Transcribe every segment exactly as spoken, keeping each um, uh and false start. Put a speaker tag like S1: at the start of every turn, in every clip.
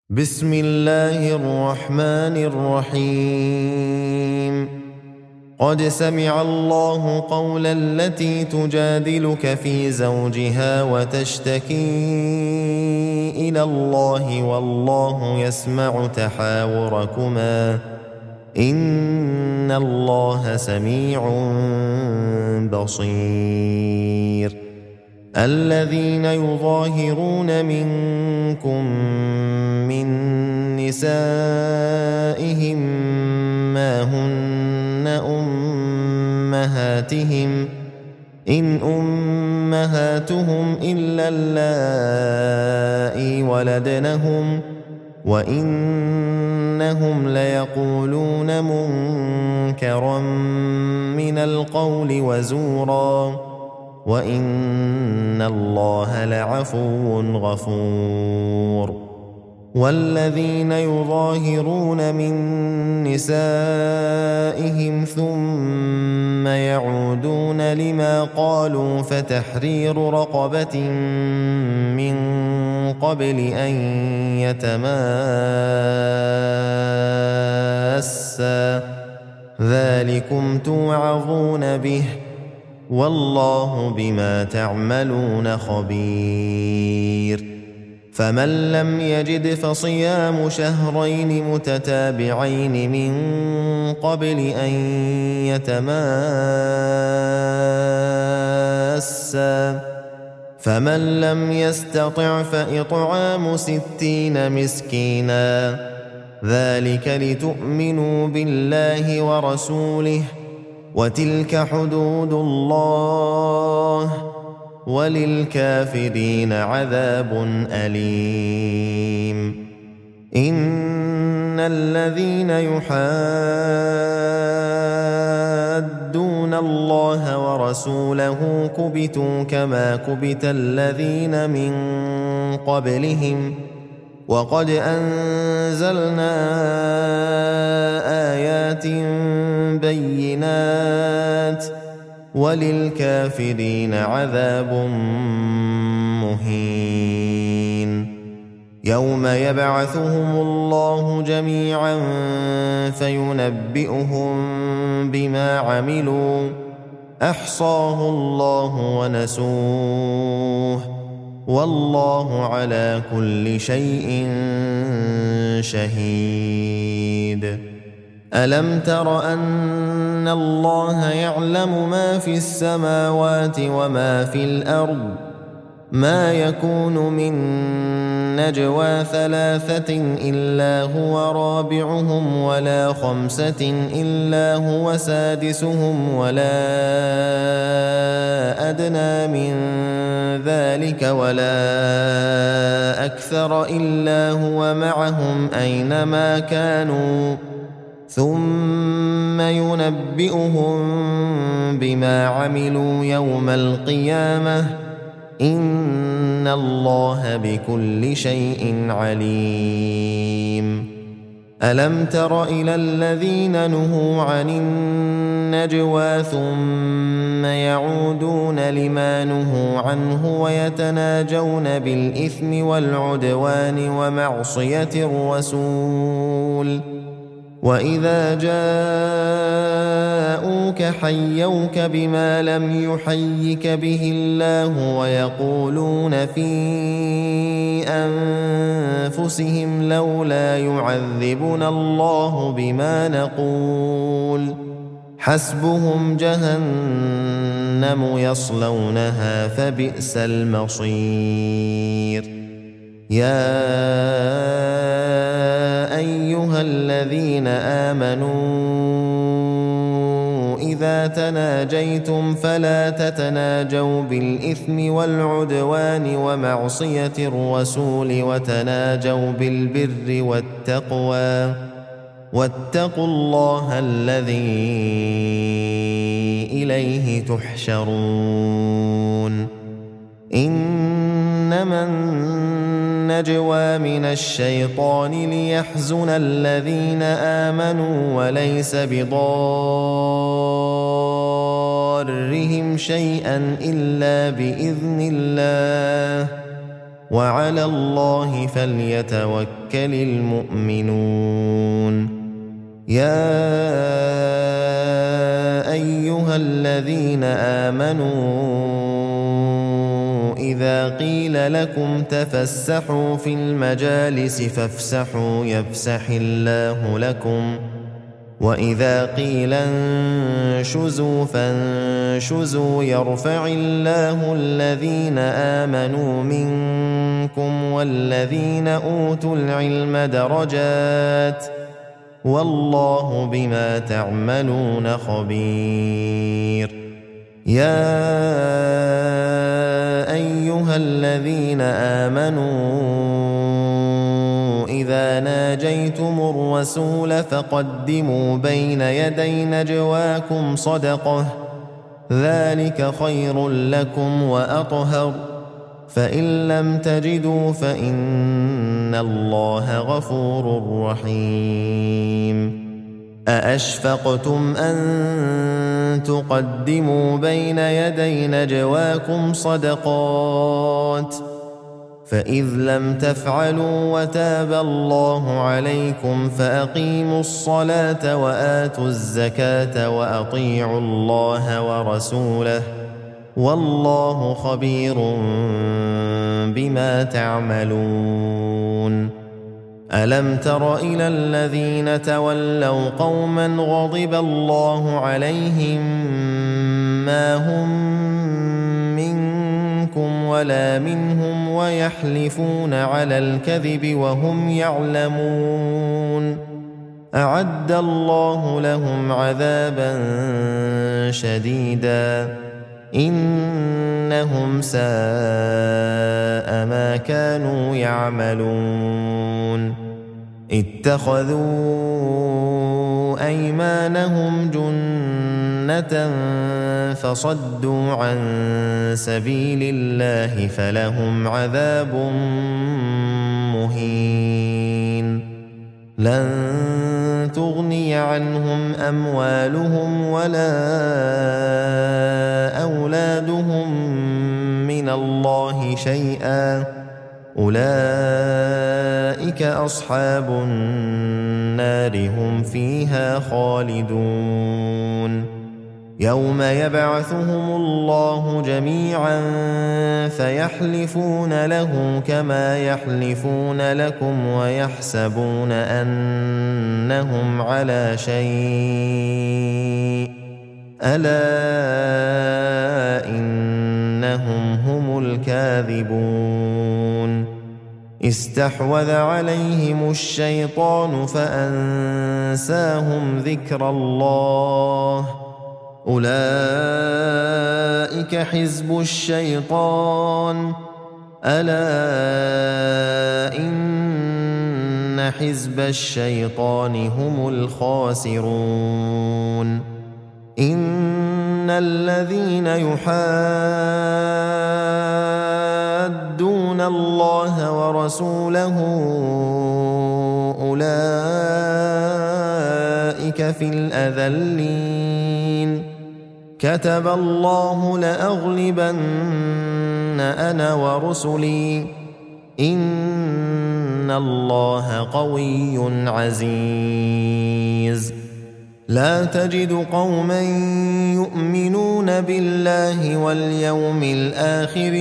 S1: بسم الله الرحمن الرحيم قد سمع الله قول التي تجادلك في زوجها وتشتكي إلى الله والله يسمع تحاوركما إن الله سميع بصير الذين يظاهرون منكم من نسائهم ما هن أمهاتهم إن أمهاتهم إلا اللائي ولدنهم وإنهم ليقولون منكرا من القول وزورا وإن الله لعفو غفور والذين يظاهرون من نسائهم ثم يعودون لما قالوا فتحرير رقبة من قبل أن يتماسا ذلكم توعظون به والله بما تعملون خبير فمن لم يجد فصيام شهرين متتابعين من قبل أن يتماسا فمن لم يستطع فإطعام ستين مسكينا ذلك لتؤمنوا بالله ورسوله وتلك حدود الله وللكافرين عذاب أليم إن الذين يحادون الله ورسوله كبتوا كما كبت الذين من قبلهم وقد أنزلنا آيات بينات وللكافرين عذاب مهين يوم يبعثهم الله جميعا فينبئهم بما عملوا أحصاه الله ونسوه والله على كل شيء شهيد ألم تر أن الله يعلم ما في السماوات وما في الأرض ما يكون من نجوى ثلاثة إلا هو رابعهم ولا خمسة إلا هو سادسهم ولا أدنى من ذلك ولا أكثر إلا هو معهم أينما كانوا ثم ينبئهم بما عملوا يوم القيامة إن الله بكل شيء عليم ألم تر إلى الذين نهوا عن النجوى ثم يعودون لما نهوا عنه ويتناجون بالإثم والعدوان ومعصية الرسول وإذا جاءوك حيوك بما لم يحيك به الله ويقولون في أنفسهم لولا يعذبنا الله بما نقول حسبهم جهنم يصلونها فبئس المصير يا أيها الذين آمنوا إذا تناجيتم فلا تتناجوا بالإثم والعدوان ومعصية الرسول وتناجوا بالبر والتقوى واتقوا الله الذي إليه تحشرون إنما النجوى من الشيطان ليحزن الذين آمنوا وليس بضارهم شيئا إلا بإذن الله وعلى الله فليتوكل المؤمنون. يا أيها الذين آمنوا إذا قيل لكم تفسحوا في المجالس فافسحوا يفسح الله لكم، وإذا قيل انشزوا فانشزوا يرفع الله الذين آمنوا منكم والذين أوتوا العلم درجات، والله بما تعملون خبير. يا أيها الذين آمنوا إذا ناجيتم الرسول فقدموا بين يدي نجواكم صدقة، ذلك خير لكم وأطهر، فإن لم تجدوا فإن الله غفور رحيم. أأشفقتم أن تقدموا بين يدي نجواكم صدقات، فإذ لم تفعلوا وتاب الله عليكم فأقيموا الصلاة وآتوا الزكاة وأطيعوا الله ورسوله، والله خبير بما تعملون. ألم تر إلى الذين تولوا قوما غضب الله عليهم ما هم منكم ولا منهم ويحلفون على الكذب وهم يعلمون، أعد الله لهم عذابا شديدا إنهم ساء ما كانوا يعملون. اتخذوا أيمانهم جنة فصدوا عن سبيل الله فلهم عذاب مهين. لن تغني عنهم أموالهم ولا أولادهم من الله شيئا، أولئك أصحاب النار هم فيها خالدون. يوم يبعثهم الله جميعا فيحلفون له كما يحلفون لكم ويحسبون أنهم على شيء، ألا إنهم هم الكاذبون. استحوذ عليهم الشيطان فأنساهم ذكر الله، أولئك حزب الشيطان، ألا إن حزب الشيطان هم الخاسرون. إن الذين يحادون الله ورسوله أولئك في الأذلين. كتب الله لأغلبن أنا ورسلي، إن الله قوي عزيز. لا تجد قوما يؤمنون بالله واليوم الآخر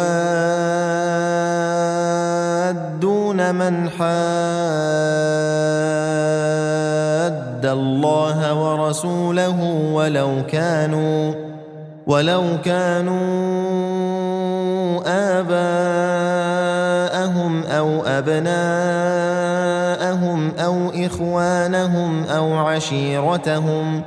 S1: يوادون من حاد الله ورسوله ولو كانوا ولو كانوا آباءهم أو أبناءهم أو إخوانهم أو عشيرتهم،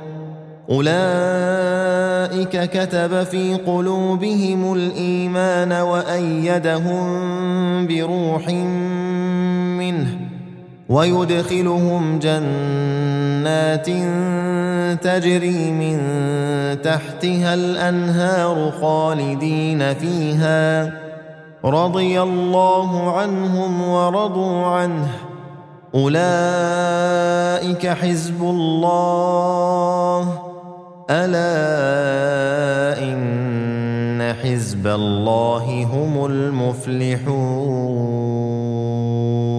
S1: أولئك كتب في قلوبهم الإيمان وأيدهم بروح منه، ويدخلهم جنات تجري من تحتها الأنهار خالدين فيها، رضي الله عنهم ورضوا عنه، أولئك حزب الله، ألا إن حزب الله هم المفلحون.